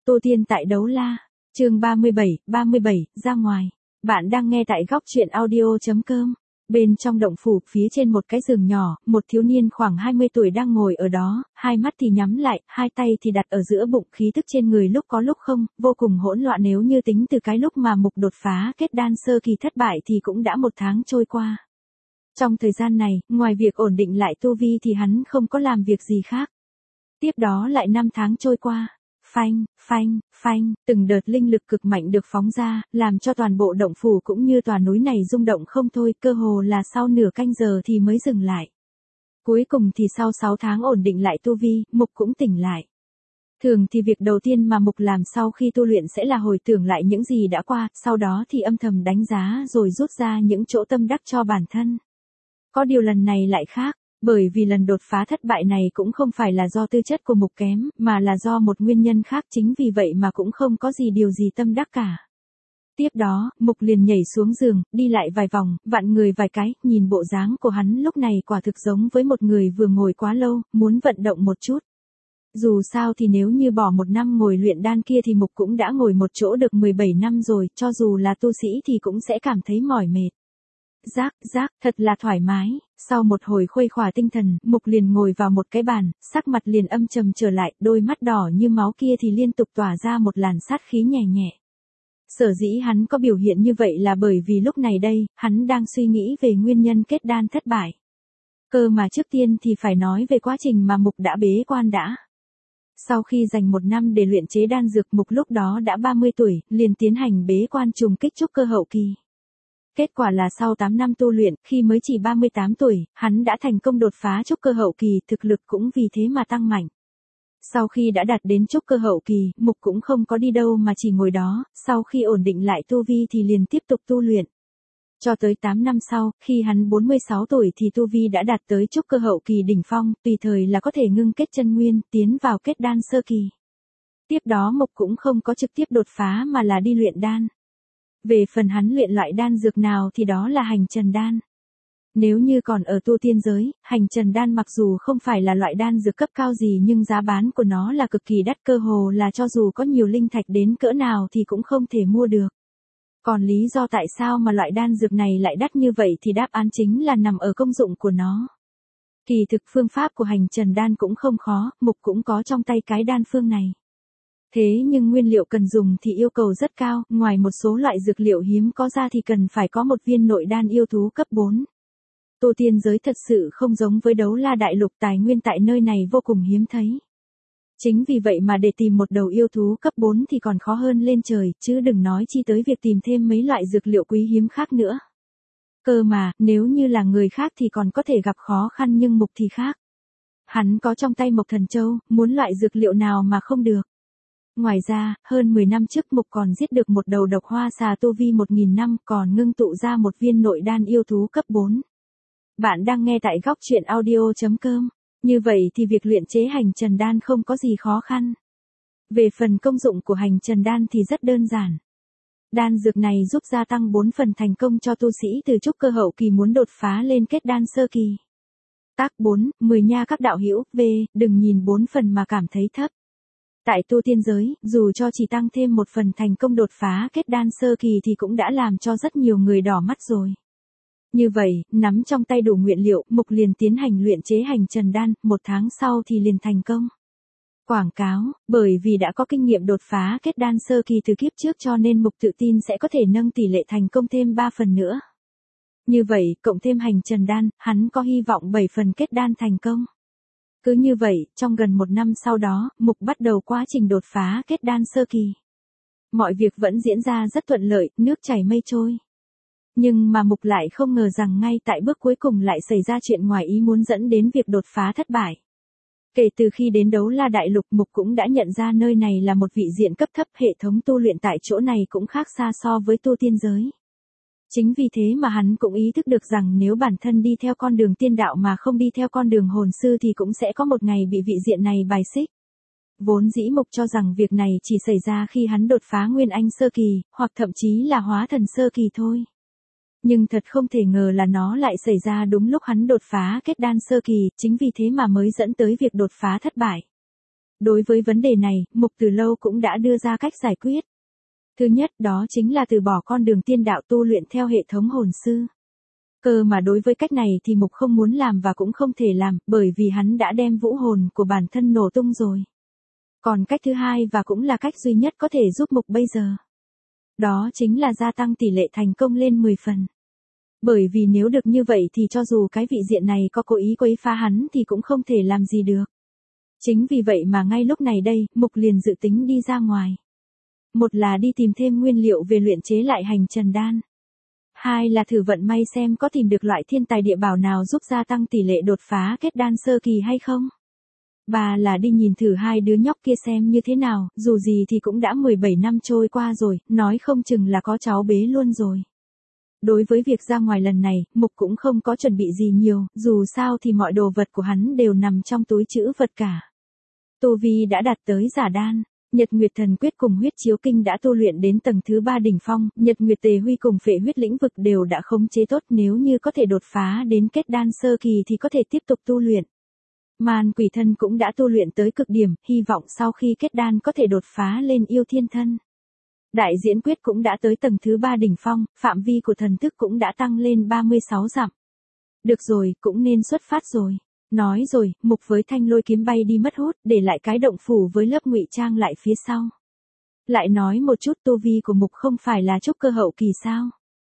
Tô Tiên tại Đấu La, chương 37, ra ngoài. Bạn đang nghe tại góc truyện audio.com. Bên trong động phủ, phía trên một cái giường nhỏ, một thiếu niên khoảng 20 tuổi đang ngồi ở đó, hai mắt thì nhắm lại, hai tay thì đặt ở giữa bụng, khí tức trên người lúc có lúc không, vô cùng hỗn loạn. Nếu như tính từ cái lúc mà Mục đột phá kết đan sơ kỳ thất bại thì cũng đã 1 tháng trôi qua. Trong thời gian này, ngoài việc ổn định lại tu vi thì hắn không có làm việc gì khác. Tiếp đó lại 5 tháng trôi qua. Phanh, từng đợt linh lực cực mạnh được phóng ra, làm cho toàn bộ động phủ cũng như tòa núi này rung động không thôi, cơ hồ là sau nửa canh giờ thì mới dừng lại. Cuối cùng thì sau 6 tháng ổn định lại tu vi, Mục cũng tỉnh lại. Thường thì việc đầu tiên mà Mục làm sau khi tu luyện sẽ là hồi tưởng lại những gì đã qua, sau đó thì âm thầm đánh giá rồi rút ra những chỗ tâm đắc cho bản thân. Có điều lần này lại khác. Bởi vì lần đột phá thất bại này cũng không phải là do tư chất của Mục kém, mà là do một nguyên nhân khác, chính vì vậy mà cũng không có điều gì tâm đắc cả. Tiếp đó, Mục liền nhảy xuống giường, đi lại vài vòng, vặn người vài cái, nhìn bộ dáng của hắn lúc này quả thực giống với một người vừa ngồi quá lâu, muốn vận động một chút. Dù sao thì nếu như bỏ 1 năm ngồi luyện đan kia thì Mục cũng đã ngồi một chỗ được 17 năm rồi, cho dù là tu sĩ thì cũng sẽ cảm thấy mỏi mệt. Giác, thật là thoải mái. Sau một hồi khuây khỏa tinh thần, Mục liền ngồi vào một cái bàn, sắc mặt liền âm trầm trở lại, đôi mắt đỏ như máu kia thì liên tục tỏa ra một làn sát khí nhẹ nhẹ. Sở dĩ hắn có biểu hiện như vậy là bởi vì lúc này đây, hắn đang suy nghĩ về nguyên nhân kết đan thất bại. Cơ mà trước tiên thì phải nói về quá trình mà Mục đã bế quan đã. Sau khi dành 1 năm để luyện chế đan dược, Mục lúc đó đã 30 tuổi, liền tiến hành bế quan trùng kích trúc cơ hậu kỳ. Kết quả là sau 8 năm tu luyện, khi mới chỉ 38 tuổi, hắn đã thành công đột phá trúc cơ hậu kỳ, thực lực cũng vì thế mà tăng mạnh. Sau khi đã đạt đến trúc cơ hậu kỳ, Mục cũng không có đi đâu mà chỉ ngồi đó, sau khi ổn định lại tu vi thì liền tiếp tục tu luyện. Cho tới 8 năm sau, khi hắn 46 tuổi thì tu vi đã đạt tới trúc cơ hậu kỳ đỉnh phong, tùy thời là có thể ngưng kết chân nguyên, tiến vào kết đan sơ kỳ. Tiếp đó Mục cũng không có trực tiếp đột phá mà là đi luyện đan. Về phần hắn luyện loại đan dược nào thì đó là hành trần đan. Nếu như còn ở tu tiên giới, hành trần đan mặc dù không phải là loại đan dược cấp cao gì nhưng giá bán của nó là cực kỳ đắt, cơ hồ là cho dù có nhiều linh thạch đến cỡ nào thì cũng không thể mua được. Còn lý do tại sao mà loại đan dược này lại đắt như vậy thì đáp án chính là nằm ở công dụng của nó. Kỳ thực phương pháp của hành trần đan cũng không khó, Mục cũng có trong tay cái đan phương này. Thế nhưng nguyên liệu cần dùng thì yêu cầu rất cao, ngoài một số loại dược liệu hiếm có ra thì cần phải có một viên nội đan yêu thú cấp 4. Tu tiên giới thật sự không giống với Đấu La đại lục, tài nguyên tại nơi này vô cùng hiếm thấy. Chính vì vậy mà để tìm một đầu yêu thú cấp 4 thì còn khó hơn lên trời, chứ đừng nói chi tới việc tìm thêm mấy loại dược liệu quý hiếm khác nữa. Cơ mà, nếu như là người khác thì còn có thể gặp khó khăn nhưng Mục thì khác. Hắn có trong tay Mộc Thần Châu, muốn loại dược liệu nào mà không được. Ngoài ra, hơn 10 năm trước Mục còn giết được một đầu độc hoa xà tu vi 1000 năm, còn ngưng tụ ra một viên nội đan yêu thú cấp 4. Bạn đang nghe tại góc truyện audio.com. Như vậy thì việc luyện chế hành trần đan không có gì khó khăn. Về phần công dụng của hành trần đan thì rất đơn giản. Đan dược này giúp gia tăng 4 phần thành công cho tu sĩ từ trúc cơ hậu kỳ muốn đột phá lên kết đan sơ kỳ. Tác 4, 10 nha các đạo hữu, đừng nhìn 4 phần mà cảm thấy thấp. Tại tu tiên giới, dù cho chỉ tăng thêm 1 phần thành công đột phá kết đan sơ kỳ thì cũng đã làm cho rất nhiều người đỏ mắt rồi. Như vậy, nắm trong tay đủ nguyên liệu, Mục liền tiến hành luyện chế hành trần đan, 1 tháng sau thì liền thành công. Quảng cáo, bởi vì đã có kinh nghiệm đột phá kết đan sơ kỳ từ kiếp trước cho nên Mục tự tin sẽ có thể nâng tỷ lệ thành công thêm 3 phần nữa. Như vậy, cộng thêm hành trần đan, hắn có hy vọng 7 phần kết đan thành công. Cứ như vậy, trong gần 1 năm sau đó, Mục bắt đầu quá trình đột phá kết đan sơ kỳ. Mọi việc vẫn diễn ra rất thuận lợi, nước chảy mây trôi. Nhưng mà Mục lại không ngờ rằng ngay tại bước cuối cùng lại xảy ra chuyện ngoài ý muốn dẫn đến việc đột phá thất bại. Kể từ khi đến Đấu La đại lục, Mục cũng đã nhận ra nơi này là một vị diện cấp thấp, hệ thống tu luyện tại chỗ này cũng khác xa so với tu tiên giới. Chính vì thế mà hắn cũng ý thức được rằng nếu bản thân đi theo con đường tiên đạo mà không đi theo con đường hồn sư thì cũng sẽ có một ngày bị vị diện này bài xích. Vốn dĩ Mục cho rằng việc này chỉ xảy ra khi hắn đột phá Nguyên Anh sơ kỳ, hoặc thậm chí là hóa thần sơ kỳ thôi. Nhưng thật không thể ngờ là nó lại xảy ra đúng lúc hắn đột phá kết đan sơ kỳ, chính vì thế mà mới dẫn tới việc đột phá thất bại. Đối với vấn đề này, Mục từ lâu cũng đã đưa ra cách giải quyết. Thứ nhất đó chính là từ bỏ con đường tiên đạo tu luyện theo hệ thống hồn sư. Cơ mà đối với cách này thì Mục không muốn làm và cũng không thể làm, bởi vì hắn đã đem vũ hồn của bản thân nổ tung rồi. Còn cách thứ hai và cũng là cách duy nhất có thể giúp Mục bây giờ. Đó chính là gia tăng tỷ lệ thành công lên 10 phần. Bởi vì nếu được như vậy thì cho dù cái vị diện này có cố ý quấy phá hắn thì cũng không thể làm gì được. Chính vì vậy mà ngay lúc này đây, Mục liền dự tính đi ra ngoài. Một là đi tìm thêm nguyên liệu về luyện chế lại hành trần đan. Hai là thử vận may xem có tìm được loại thiên tài địa bảo nào giúp gia tăng tỷ lệ đột phá kết đan sơ kỳ hay không. Ba là đi nhìn thử hai đứa nhóc kia xem như thế nào, dù gì thì cũng đã 17 năm trôi qua rồi, nói không chừng là có cháu bế luôn rồi. Đối với việc ra ngoài lần này, Mục cũng không có chuẩn bị gì nhiều, dù sao thì mọi đồ vật của hắn đều nằm trong túi trữ vật cả. Tu vi đã đạt tới giả đan, Nhật Nguyệt Thần Quyết cùng Huyết Chiếu Kinh đã tu luyện đến tầng thứ 3 đỉnh phong, Nhật Nguyệt Tề Huy cùng Phệ Huyết Lĩnh Vực đều đã khống chế tốt, nếu như có thể đột phá đến kết đan sơ kỳ thì có thể tiếp tục tu luyện. Man Quỷ Thân cũng đã tu luyện tới cực điểm, hy vọng sau khi kết đan có thể đột phá lên yêu thiên thân. Đại Diễn Quyết cũng đã tới tầng thứ 3 đỉnh phong, phạm vi của thần thức cũng đã tăng lên 36 dặm. Được rồi, cũng nên xuất phát rồi. Nói rồi, Mục với thanh lôi kiếm bay đi mất hút, để lại cái động phủ với lớp ngụy trang lại phía sau. Lại nói một chút, tu vi của Mục không phải là trúc cơ hậu kỳ sao?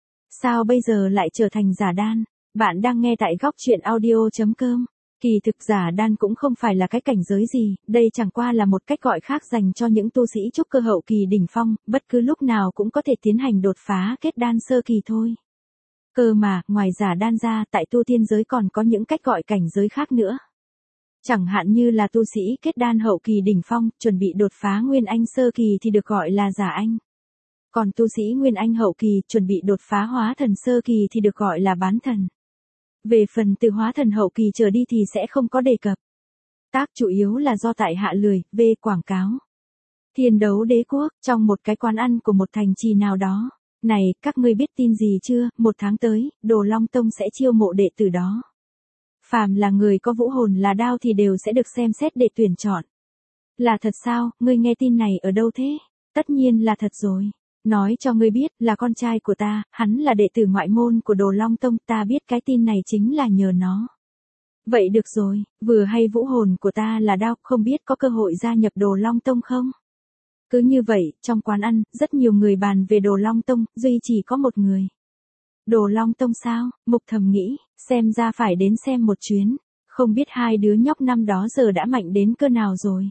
Sao bây giờ lại trở thành giả đan? Bạn đang nghe tại góc truyện audio.com. Kỳ thực giả đan cũng không phải là cái cảnh giới gì, đây chẳng qua là một cách gọi khác dành cho những tu sĩ trúc cơ hậu kỳ đỉnh phong, bất cứ lúc nào cũng có thể tiến hành đột phá kết đan sơ kỳ thôi. Cơ mà, ngoài giả đan ra, tại tu tiên giới còn có những cách gọi cảnh giới khác nữa. Chẳng hạn như là tu sĩ kết đan hậu kỳ đỉnh phong, chuẩn bị đột phá nguyên anh sơ kỳ thì được gọi là giả anh. Còn tu sĩ nguyên anh hậu kỳ, chuẩn bị đột phá hóa thần sơ kỳ thì được gọi là bán thần. Về phần từ hóa thần hậu kỳ trở đi thì sẽ không có đề cập. Tác chủ yếu là do tại hạ lười, về quảng cáo. Thiên Đấu Đế Quốc, trong một cái quán ăn của một thành trì nào đó. Này, các ngươi biết tin gì chưa, 1 tháng tới, Đồ Long Tông sẽ chiêu mộ đệ tử đó. Phàm là người có vũ hồn là đao thì đều sẽ được xem xét để tuyển chọn. Là thật sao, ngươi nghe tin này ở đâu thế? Tất nhiên là thật rồi. Nói cho ngươi biết, là con trai của ta, hắn là đệ tử ngoại môn của Đồ Long Tông, ta biết cái tin này chính là nhờ nó. Vậy được rồi, vừa hay vũ hồn của ta là đao, không biết có cơ hội gia nhập Đồ Long Tông không? Cứ như vậy, trong quán ăn, rất nhiều người bàn về Đồ Long Tông, duy chỉ có một người. Đồ Long Tông sao? Mục thầm nghĩ, xem ra phải đến xem một chuyến, không biết hai đứa nhóc năm đó giờ đã mạnh đến cơ nào rồi.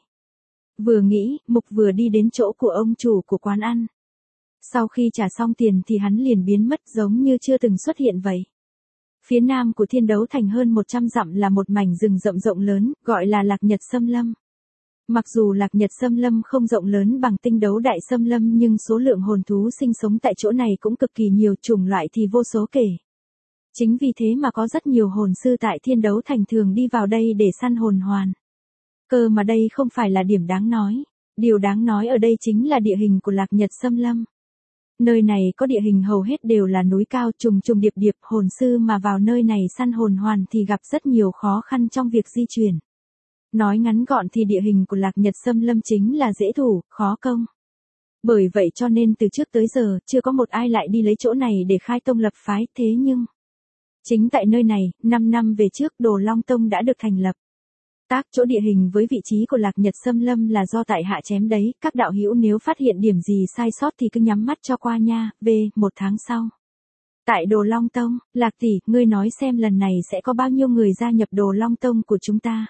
Vừa nghĩ, Mục vừa đi đến chỗ của ông chủ của quán ăn. Sau khi trả xong tiền thì hắn liền biến mất giống như chưa từng xuất hiện vậy. Phía nam của Thiên Đấu Thành hơn 100 dặm là một mảnh rừng rậm rộng lớn, gọi là Lạc Nhật Xâm Lâm. Mặc dù Lạc Nhật Xâm Lâm không rộng lớn bằng Tinh Đấu Đại Xâm Lâm nhưng số lượng hồn thú sinh sống tại chỗ này cũng cực kỳ nhiều, chủng loại thì vô số kể. Chính vì thế mà có rất nhiều hồn sư tại Thiên Đấu Thành thường đi vào đây để săn hồn hoàn. Cơ mà đây không phải là điểm đáng nói. Điều đáng nói ở đây chính là địa hình của Lạc Nhật Xâm Lâm. Nơi này có địa hình hầu hết đều là núi cao trùng trùng điệp điệp, hồn sư mà vào nơi này săn hồn hoàn thì gặp rất nhiều khó khăn trong việc di chuyển. Nói ngắn gọn thì địa hình của Lạc Nhật Xâm Lâm chính là dễ thủ, khó công. Bởi vậy cho nên từ trước tới giờ, chưa có một ai lại đi lấy chỗ này để khai tông lập phái, thế nhưng chính tại nơi này, 5 năm về trước Đồ Long Tông đã được thành lập. Tác chỗ địa hình với vị trí của Lạc Nhật Xâm Lâm là do tại hạ chém đấy, các đạo hữu nếu phát hiện điểm gì sai sót thì cứ nhắm mắt cho qua nha, về, 1 tháng sau. Tại Đồ Long Tông, Lạc tỷ, ngươi nói xem lần này sẽ có bao nhiêu người gia nhập Đồ Long Tông của chúng ta?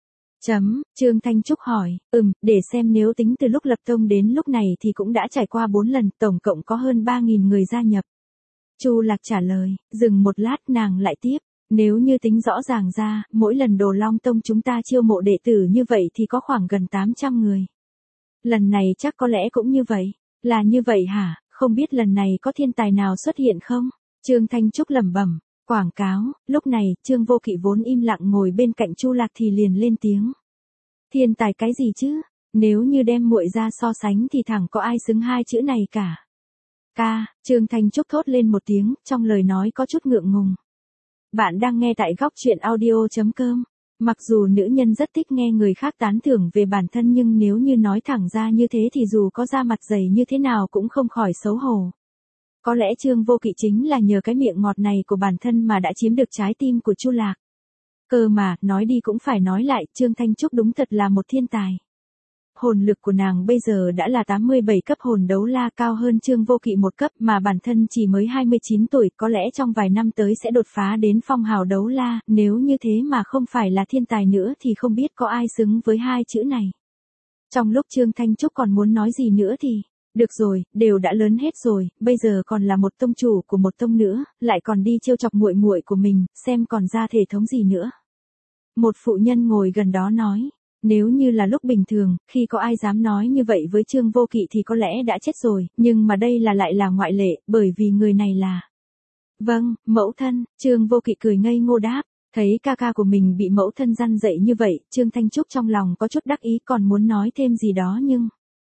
Trương Thanh Trúc hỏi, để xem nếu tính từ lúc lập tông đến lúc này thì cũng đã trải qua 4 lần, tổng cộng có hơn 3.000 người gia nhập. Chu Lạc trả lời, dừng một lát nàng lại tiếp. Nếu như tính rõ ràng ra, mỗi lần Đồ Long Tông chúng ta chiêu mộ đệ tử như vậy thì có khoảng gần 800 người. Lần này chắc có lẽ cũng như vậy. Là như vậy hả, không biết lần này có thiên tài nào xuất hiện không? Trương Thanh Trúc lẩm bẩm, quảng cáo, lúc này, Trương Vô Kỵ vốn im lặng ngồi bên cạnh Chu Lạc thì liền lên tiếng. Thiên tài cái gì chứ? Nếu như đem muội ra so sánh thì thẳng có ai xứng hai chữ này cả. Ca, Trương Thanh Trúc thốt lên một tiếng, trong lời nói có chút ngượng ngùng. Bạn đang nghe tại góc truyện audio.com. Mặc dù nữ nhân rất thích nghe người khác tán thưởng về bản thân nhưng nếu như nói thẳng ra như thế thì dù có da mặt dày như thế nào cũng không khỏi xấu hổ. Có lẽ Trương Vô Kỵ chính là nhờ cái miệng ngọt này của bản thân mà đã chiếm được trái tim của Chu Lạc. Cơ mà, nói đi cũng phải nói lại, Trương Thanh Trúc đúng thật là một thiên tài. Hồn lực của nàng bây giờ đã là 87 cấp hồn đấu la, cao hơn Trương Vô Kỵ một cấp, mà bản thân chỉ mới 29 tuổi, có lẽ trong vài năm tới sẽ đột phá đến phong hào đấu la, nếu như thế mà không phải là thiên tài nữa thì không biết có ai xứng với hai chữ này. Trong lúc Trương Thanh Trúc còn muốn nói gì nữa thì, được rồi, đều đã lớn hết rồi, bây giờ còn là một tông chủ của một tông nữa, lại còn đi trêu chọc muội muội của mình, xem còn ra thể thống gì nữa. Một phụ nhân ngồi gần đó nói. Nếu như là lúc bình thường, khi có ai dám nói như vậy với Trương Vô Kỵ thì có lẽ đã chết rồi, nhưng mà đây lại là ngoại lệ, bởi vì người này là... Vâng, mẫu thân, Trương Vô Kỵ cười ngây ngô đáp, thấy ca ca của mình bị mẫu thân răn dạy như vậy, Trương Thanh Trúc trong lòng có chút đắc ý còn muốn nói thêm gì đó nhưng...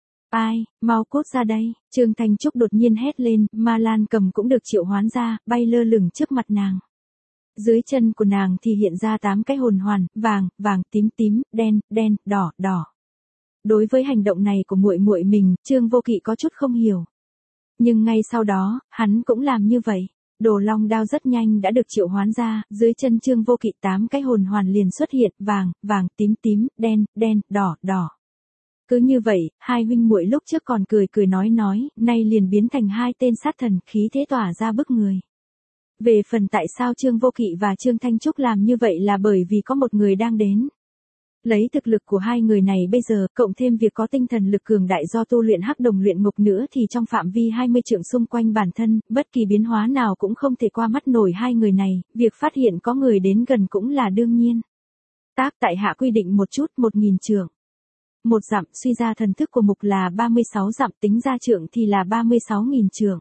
Ai, mau cút ra đây, Trương Thanh Trúc đột nhiên hét lên, Ma Lan Cầm cũng được triệu hoán ra, bay lơ lửng trước mặt nàng. Dưới chân của nàng thì hiện ra 8 cái hồn hoàn, vàng, vàng, tím, tím, đen, đen, đỏ, đỏ. Đối với hành động này của muội muội mình, Trương Vô Kỵ có chút không hiểu. Nhưng ngay sau đó, hắn cũng làm như vậy. Đồ long đao rất nhanh đã được triệu hoán ra, dưới chân Trương Vô Kỵ 8 cái hồn hoàn liền xuất hiện, vàng, vàng, tím, tím, đen, đen, đỏ, đỏ. Cứ như vậy, hai huynh muội lúc trước còn cười cười nói, nay liền biến thành hai tên sát thần, khí thế tỏa ra bức người. Về phần tại sao Trương Vô Kỵ và Trương Thanh Trúc làm như vậy là bởi vì có một người đang đến. Lấy thực lực của hai người này bây giờ, cộng thêm việc có tinh thần lực cường đại do tu luyện hắc đồng luyện ngục nữa thì trong phạm vi 20 trượng xung quanh bản thân, bất kỳ biến hóa nào cũng không thể qua mắt nổi hai người này, việc phát hiện có người đến gần cũng là đương nhiên. Tại hạ quy định một chút, 1000 trượng. 1 dặm, suy ra thần thức của mục là 36 dặm, tính ra trượng thì là 36.000 trượng.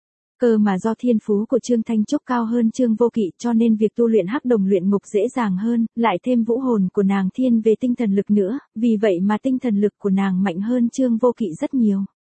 Cơ mà do thiên phú của Trương Thanh Trúc cao hơn Trương Vô Kỵ cho nên việc tu luyện hắc đồng luyện ngục dễ dàng hơn, lại thêm vũ hồn của nàng thiên về tinh thần lực nữa, vì vậy mà tinh thần lực của nàng mạnh hơn Trương Vô Kỵ rất nhiều.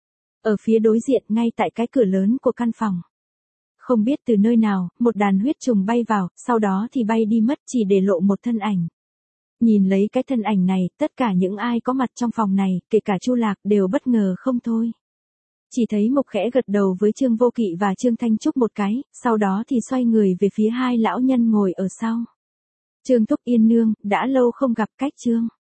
Ở phía đối diện ngay tại cái cửa lớn của căn phòng. Không biết từ nơi nào, một đàn huyết trùng bay vào, sau đó thì bay đi mất chỉ để lộ một thân ảnh. Nhìn lấy cái thân ảnh này, tất cả những ai có mặt trong phòng này, kể cả Chu Lạc đều bất ngờ không thôi. Chỉ thấy Mộc khẽ gật đầu với Trương Vô Kỵ và Trương Thanh Trúc một cái, sau đó thì xoay người về phía hai lão nhân ngồi ở sau. Trương Thúc Yên Nương, đã lâu không gặp, cách Trương.